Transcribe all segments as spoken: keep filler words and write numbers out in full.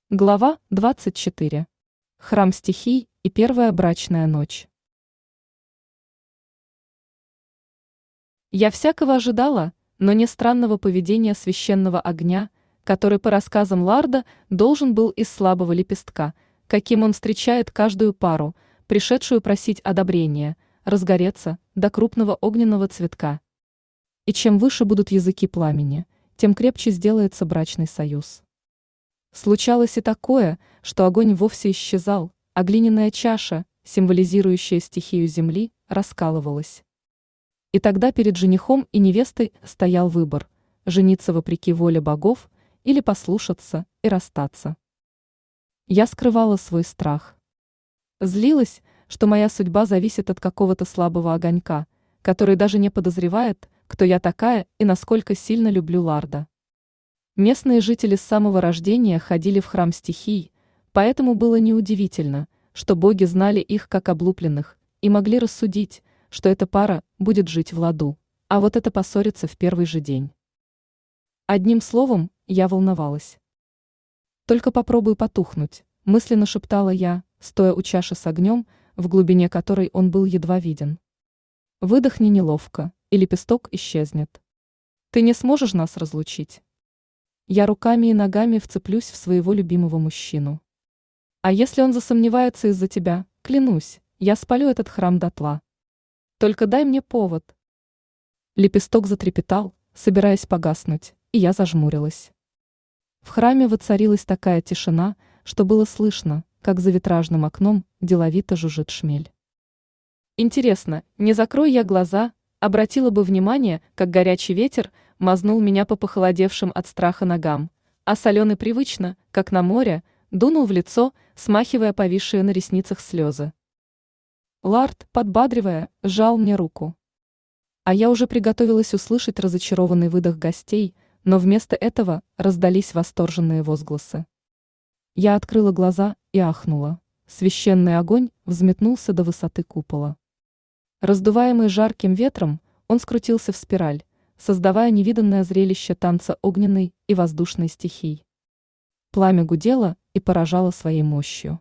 Глава двадцать четыре. Храм стихий и первая брачная ночь. Я всякого ожидала, но не странного поведения священного огня, который, по рассказам Ларда, должен был из слабого лепестка, каким он встречает каждую пару, пришедшую просить одобрения, разгореться до крупного огненного цветка. И чем выше будут языки пламени, тем крепче сделается брачный союз. Случалось и такое, что огонь вовсе исчезал, а глиняная чаша, символизирующая стихию земли, раскалывалась. И тогда перед женихом и невестой стоял выбор – жениться вопреки воле богов или послушаться и расстаться. Я скрывала свой страх. Злилась, что моя судьба зависит от какого-то слабого огонька, который даже не подозревает, кто я такая и насколько сильно люблю Ларда. Местные жители с самого рождения ходили в храм стихий, поэтому было неудивительно, что боги знали их как облупленных и могли рассудить, что эта пара будет жить в ладу, а вот это поссорится в первый же день. Одним словом, я волновалась. «Только попробуй потухнуть», – мысленно шептала я, стоя у чаши с огнем, в глубине которой он был едва виден. «Выдохни неловко, и лепесток исчезнет. Ты не сможешь нас разлучить». Я руками и ногами вцеплюсь в своего любимого мужчину. А если он засомневается из-за тебя, клянусь, я спалю этот храм дотла. Только дай мне повод. Лепесток затрепетал, собираясь погаснуть, и я зажмурилась. В храме воцарилась такая тишина, что было слышно, как за витражным окном деловито жужжит шмель. Интересно, не закрой я глаза, обратила бы внимание, как горячий ветер мазнул меня по похолодевшим от страха ногам, а соленый привычно, как на море, дунул в лицо, смахивая повисшие на ресницах слезы. Лард, подбадривая, сжал мне руку. А я уже приготовилась услышать разочарованный выдох гостей, но вместо этого раздались восторженные возгласы. Я открыла глаза и ахнула. Священный огонь взметнулся до высоты купола. Раздуваемый жарким ветром, он скрутился в спираль, создавая невиданное зрелище танца огненной и воздушной стихий. Пламя гудело и поражало своей мощью.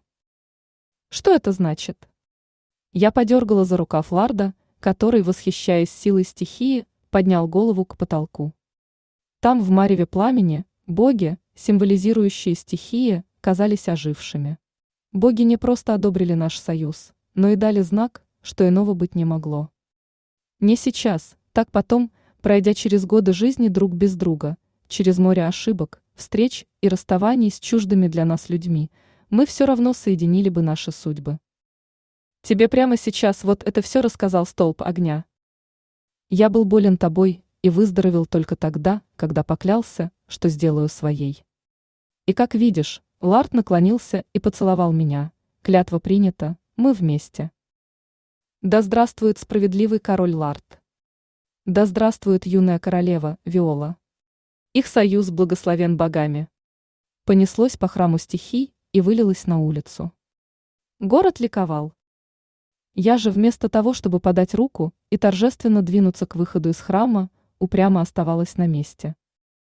Что это значит? Я подергала за рукав Ларда, который, восхищаясь силой стихии, поднял голову к потолку. Там, в мареве пламени, боги, символизирующие стихии, казались ожившими. Боги не просто одобрили наш союз, но и дали знак, что иного быть не могло. Не сейчас, так потом, пройдя через годы жизни друг без друга, через море ошибок, встреч и расставаний с чуждыми для нас людьми, мы все равно соединили бы наши судьбы. Тебе прямо сейчас вот это все рассказал столб огня. Я был болен тобой и выздоровел только тогда, когда поклялся, что сделаю своей. И как видишь, Лард наклонился и поцеловал меня. Клятва принята, мы вместе. Да здравствует справедливый король Лард. Да здравствует юная королева Виола. Их союз благословен богами. Понеслось по храму стихий и вылилось на улицу. Город ликовал. Я же вместо того, чтобы подать руку и торжественно двинуться к выходу из храма, упрямо оставалась на месте.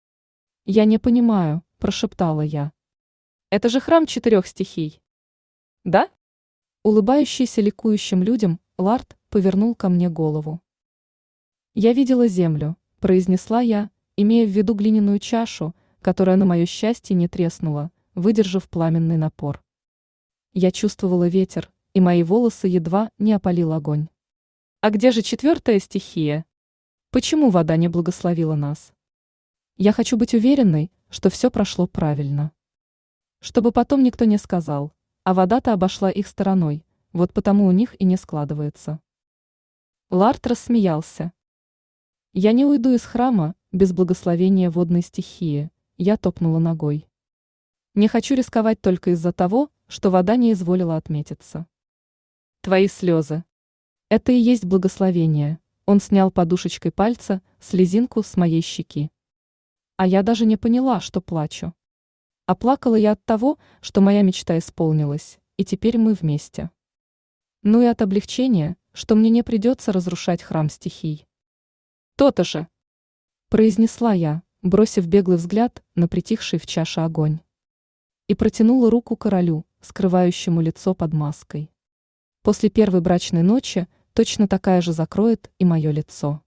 «Я не понимаю», – прошептала я. «Это же храм четырех стихий». «Да?» Улыбающийся ликующим людям, Лард повернул ко мне голову. «Я видела землю», – произнесла я, имея в виду глиняную чашу, которая на мое счастье не треснула, выдержав пламенный напор. Я чувствовала ветер, и мои волосы едва не опалил огонь. «А где же четвертая стихия? Почему вода не благословила нас? Я хочу быть уверенной, что все прошло правильно. Чтобы потом никто не сказал, а вода-то обошла их стороной, вот потому у них и не складывается». Лард рассмеялся. «Я не уйду из храма без благословения водной стихии», я топнула ногой. «Не хочу рисковать только из-за того, что вода не изволила отметиться». «Твои слезы. Это и есть благословение», он снял подушечкой пальца слезинку с моей щеки. А я даже не поняла, что плачу. А плакала я от того, что моя мечта исполнилась, и теперь мы вместе. Ну и от облегчения, что мне не придется разрушать храм стихий. «То-то же!» – произнесла я, бросив беглый взгляд на притихший в чаше огонь. и протянула руку королю, скрывающему лицо под маской. После первой брачной ночи точно такая же закроет и мое лицо.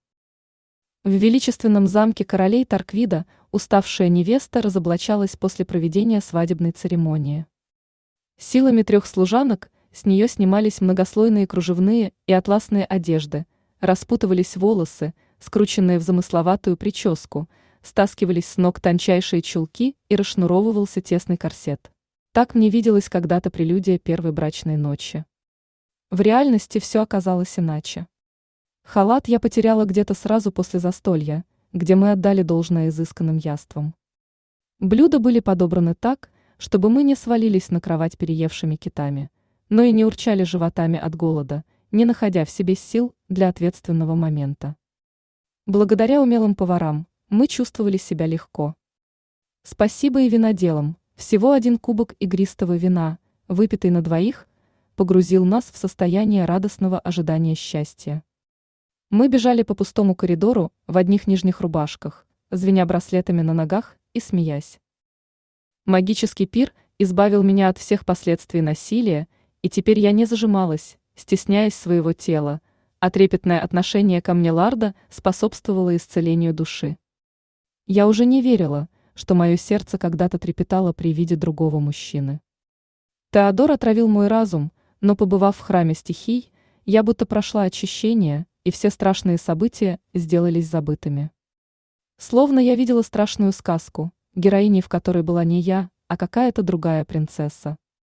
В величественном замке королей Тарквида уставшая невеста разоблачалась после проведения свадебной церемонии. Силами трех служанок с нее снимались многослойные кружевные и атласные одежды, распутывались волосы, скрученные в замысловатую прическу, стаскивались с ног тончайшие чулки и расшнуровывался тесный корсет. Так мне виделась когда-то прелюдия первой брачной ночи. В реальности все оказалось иначе. Халат я потеряла где-то сразу после застолья, где мы отдали должное изысканным яствам. Блюда были подобраны так, чтобы мы не свалились на кровать переевшими китами, но и не урчали животами от голода, не находя в себе сил для ответственного момента. Благодаря умелым поварам мы чувствовали себя легко. Спасибо и виноделам, всего один кубок игристого вина, выпитый на двоих, погрузил нас в состояние радостного ожидания счастья. Мы бежали по пустому коридору в одних нижних рубашках, звеня браслетами на ногах и смеясь. Магический пир избавил меня от всех последствий насилия, и теперь я не зажималась, стесняясь своего тела, а трепетное отношение ко мне Ларда способствовало исцелению души. Я уже не верила, что мое сердце когда-то трепетало при виде другого мужчины. Теодор отравил мой разум, но, побывав в храме стихий, я будто прошла очищение, и все страшные события сделались забытыми. Словно я видела страшную сказку, героиней в которой была не я, а какая-то другая принцесса.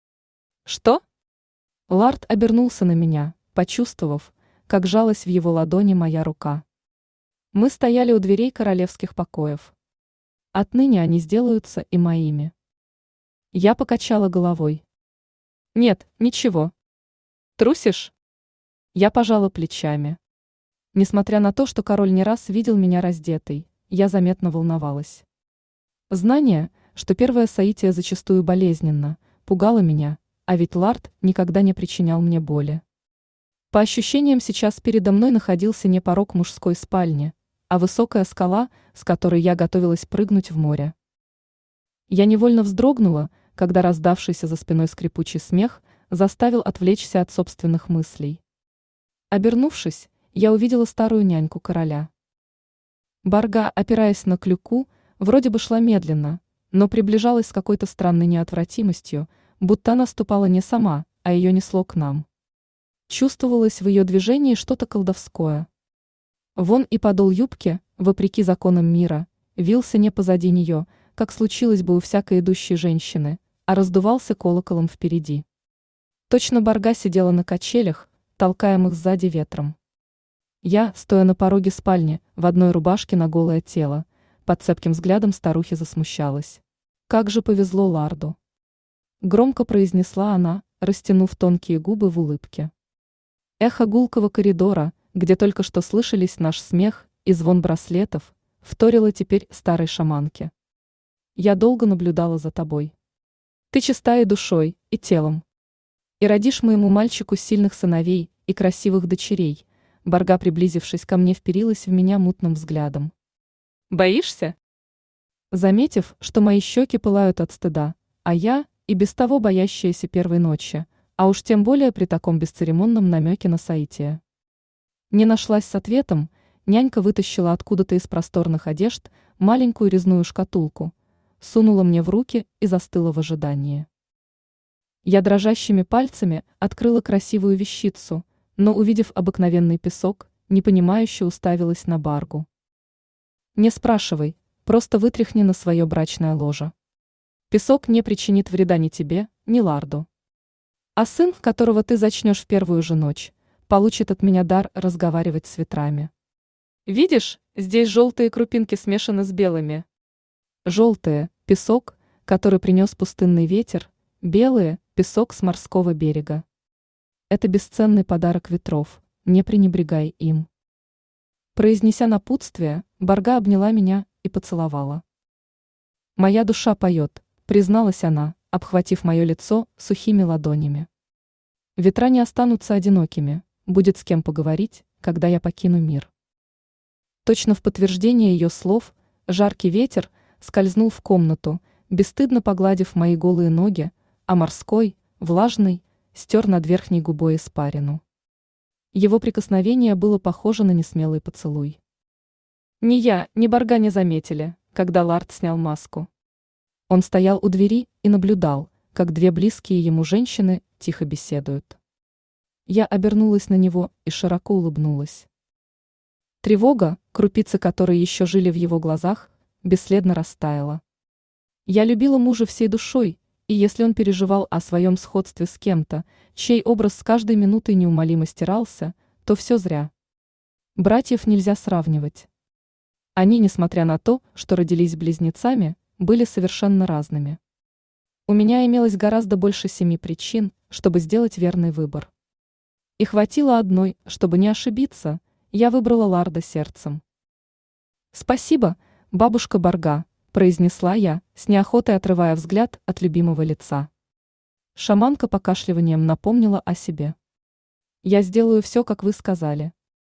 «Что?» Лард обернулся на меня, почувствовав, как жалась в его ладони моя рука. Мы стояли у дверей королевских покоев. Отныне они сделаются и моими. Я покачала головой. «Нет, ничего. Трусишь?» Я пожала плечами. Несмотря на то, что король не раз видел меня раздетой, я заметно волновалась. Знание, что первое соитие зачастую болезненно, пугало меня, а ведь Лард никогда не причинял мне боли. По ощущениям, сейчас передо мной находился не порог мужской спальни, а высокая скала, с которой я готовилась прыгнуть в море. Я невольно вздрогнула, когда раздавшийся за спиной скрипучий смех заставил отвлечься от собственных мыслей. Обернувшись, я увидела старую няньку короля. Барга, опираясь на клюку, вроде бы шла медленно, но приближалась с какой-то странной неотвратимостью, будто она ступала не сама, а ее несло к нам. Чувствовалось в ее движении что-то колдовское. Вон и подол юбки, вопреки законам мира, вился не позади нее, как случилось бы у всякой идущей женщины, а раздувался колоколом впереди. Точно Барга сидела на качелях, толкаемых сзади ветром. Я, стоя на пороге спальни, в одной рубашке на голое тело, под цепким взглядом старухи засмущалась. Как же повезло Ларду! Громко произнесла она, растянув тонкие губы в улыбке. Эхо гулкого коридора, где только что слышались наш смех и звон браслетов, вторило теперь старой шаманке. Я долго наблюдала за тобой. Ты чиста и душой, и телом. И родишь моему мальчику сильных сыновей и красивых дочерей. Барга, приблизившись ко мне, вперилась в меня мутным взглядом. Боишься? Заметив, что мои щеки пылают от стыда, а я, и без того боящаяся первой ночи, а уж тем более при таком бесцеремонном намеке на соитие. Не нашлась с ответом, нянька вытащила откуда-то из просторных одежд маленькую резную шкатулку, сунула мне в руки и застыла в ожидании. Я дрожащими пальцами открыла красивую вещицу, но, увидев обыкновенный песок, непонимающе уставилась на Баргу. Не спрашивай, просто вытряхни на свое брачное ложе. Песок не причинит вреда ни тебе, ни Ларду. А сын, которого ты зачнешь в первую же ночь, получит от меня дар разговаривать с ветрами. Видишь, здесь желтые крупинки смешаны с белыми. Желтые – песок, который принес пустынный ветер, белые – песок с морского берега. Это бесценный подарок ветров, не пренебрегай им. Произнеся напутствие, Барга обняла меня и поцеловала. Моя душа поет, призналась она, обхватив мое лицо сухими ладонями. Ветра не останутся одинокими, будет с кем поговорить, когда я покину мир. Точно в подтверждение ее слов, жаркий ветер скользнул в комнату, бесстыдно погладив мои голые ноги, а морской, влажный, стер над верхней губой испарину. Его прикосновение было похоже на несмелый поцелуй. Ни я, ни Барга не заметили, когда Лард снял маску. Он стоял у двери и наблюдал, как две близкие ему женщины тихо беседуют. Я обернулась на него и широко улыбнулась. Тревога, крупицы которой еще жили в его глазах, бесследно растаяла. Я любила мужа всей душой, и если он переживал о своем сходстве с кем-то, чей образ с каждой минутой неумолимо стирался, то все зря. Братьев нельзя сравнивать. Они, несмотря на то, что родились близнецами, были совершенно разными. У меня имелось гораздо больше семи причин, чтобы сделать верный выбор. И хватило одной, чтобы не ошибиться, я выбрала Ларда сердцем. «Спасибо, бабушка Барга», – произнесла я, с неохотой отрывая взгляд от любимого лица. Шаманка покашливанием напомнила о себе. «Я сделаю все, как вы сказали».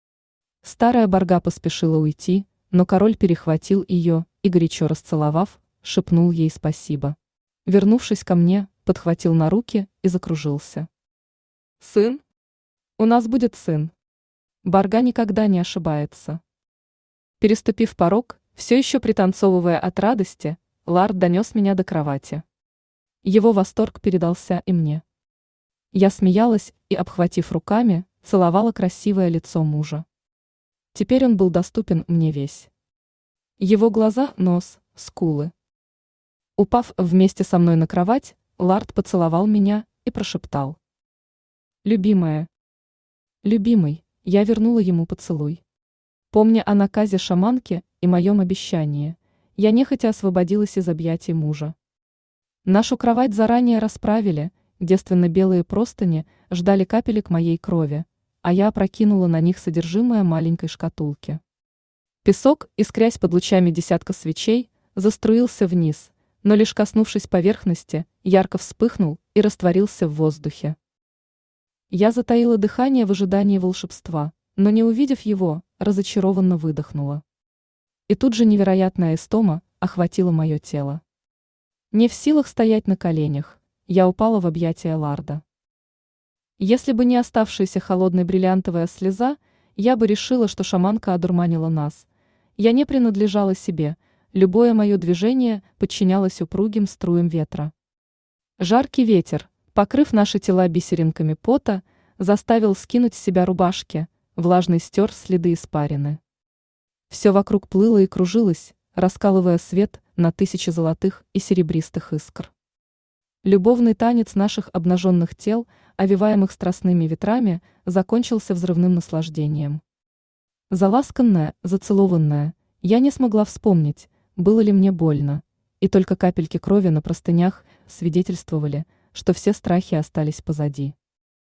Старая Барга поспешила уйти, но король перехватил ее и, горячо расцеловав, шепнул ей спасибо. Вернувшись ко мне, подхватил на руки и закружился. «Сын? У нас будет сын». Барга никогда не ошибается. Переступив порог, все еще пританцовывая от радости, Лард донес меня до кровати. Его восторг передался и мне. Я смеялась и, обхватив руками, целовала красивое лицо мужа. Теперь он был доступен мне весь. Его глаза, нос, скулы. Упав вместе со мной на кровать, Лард поцеловал меня и прошептал: «Любимая». «Любимый», я вернула ему поцелуй. Помня о наказе шаманки и моем обещании, я нехотя освободилась из объятий мужа. Нашу кровать заранее расправили, девственно-белые простыни ждали капелек моей крови, а я опрокинула на них содержимое маленькой шкатулки. Песок, искрясь под лучами десятка свечей, заструился вниз, но лишь коснувшись поверхности, ярко вспыхнул и растворился в воздухе. Я затаила дыхание в ожидании волшебства, но не увидев его, разочарованно выдохнула. И тут же невероятная истома охватила мое тело. Не в силах стоять на коленях, я упала в объятия Ларда. Если бы не оставшаяся холодной бриллиантовая слеза, я бы решила, что шаманка одурманила нас. Я не принадлежала себе, любое мое движение подчинялось упругим струям ветра. Жаркий ветер, покрыв наши тела бисеринками пота, заставил скинуть с себя рубашки, влажный стер следы испарины. Все вокруг плыло и кружилось, раскалывая свет на тысячи золотых и серебристых искр. Любовный танец наших обнаженных тел, овиваемых страстными ветрами, закончился взрывным наслаждением. Заласканная, зацелованная, я не смогла вспомнить, было ли мне больно, и только капельки крови на простынях свидетельствовали, что все страхи остались позади.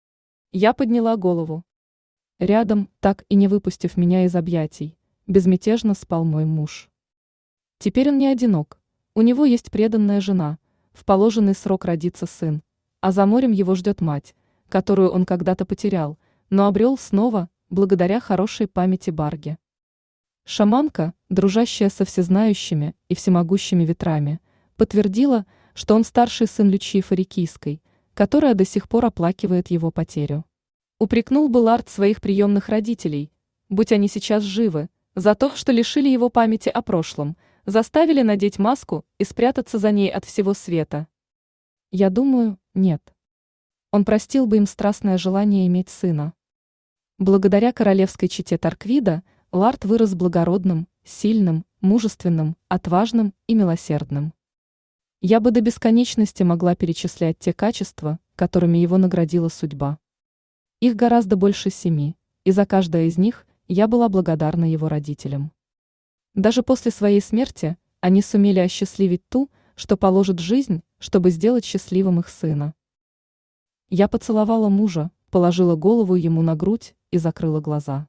Я подняла голову. Рядом, так и не выпустив меня из объятий, безмятежно спал мой муж. Теперь он не одинок, у него есть преданная жена, в положенный срок родится сын, а за морем его ждет мать, которую он когда-то потерял, но обрел снова, благодаря хорошей памяти Барги. Шаманка, дружащая со всезнающими и всемогущими ветрами, подтвердила, что он старший сын Лючии Фарикийской, которая до сих пор оплакивает его потерю. Упрекнул бы Лард своих приемных родителей, будь они сейчас живы, за то, что лишили его памяти о прошлом, заставили надеть маску и спрятаться за ней от всего света. Я думаю, нет. Он простил бы им страстное желание иметь сына. Благодаря королевской чете Тарквида Лард вырос благородным, сильным, мужественным, отважным и милосердным. Я бы до бесконечности могла перечислять те качества, которыми его наградила судьба. Их гораздо больше семи, и за каждое из них я была благодарна его родителям. Даже после своей смерти они сумели осчастливить ту, что положит жизнь, чтобы сделать счастливым их сына. Я поцеловала мужа, положила голову ему на грудь и закрыла глаза.